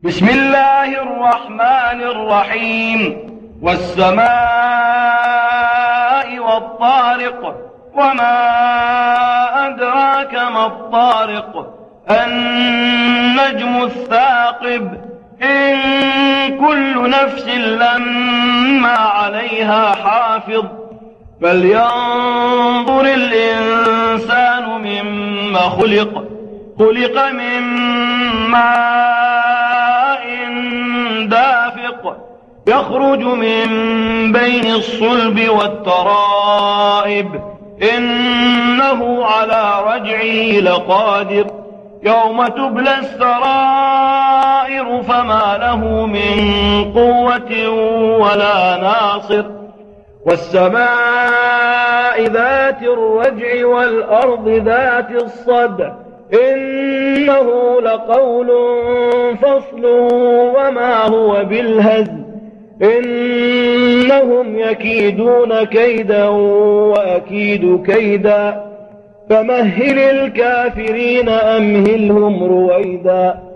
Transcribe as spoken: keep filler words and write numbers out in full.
بسم الله الرحمن الرحيم والسماء والطارق وما أدراك ما الطارق النجم الثاقب إن كل نفس لما عليها حافظ فلينظر الإنسان مما خلق خلق من ماء دافق يخرج من بين الصلب والترائب إنه على رجعه لقادر يوم تبلى السرائر فما له من قوة ولا ناصر والسماء ذات الرجع والأرض ذات الصدع إنه لقول فصل وما هو بالهزل إنهم يكيدون كيدا وأكيد كيدا فمهل الكافرين أمهلهم رويدا.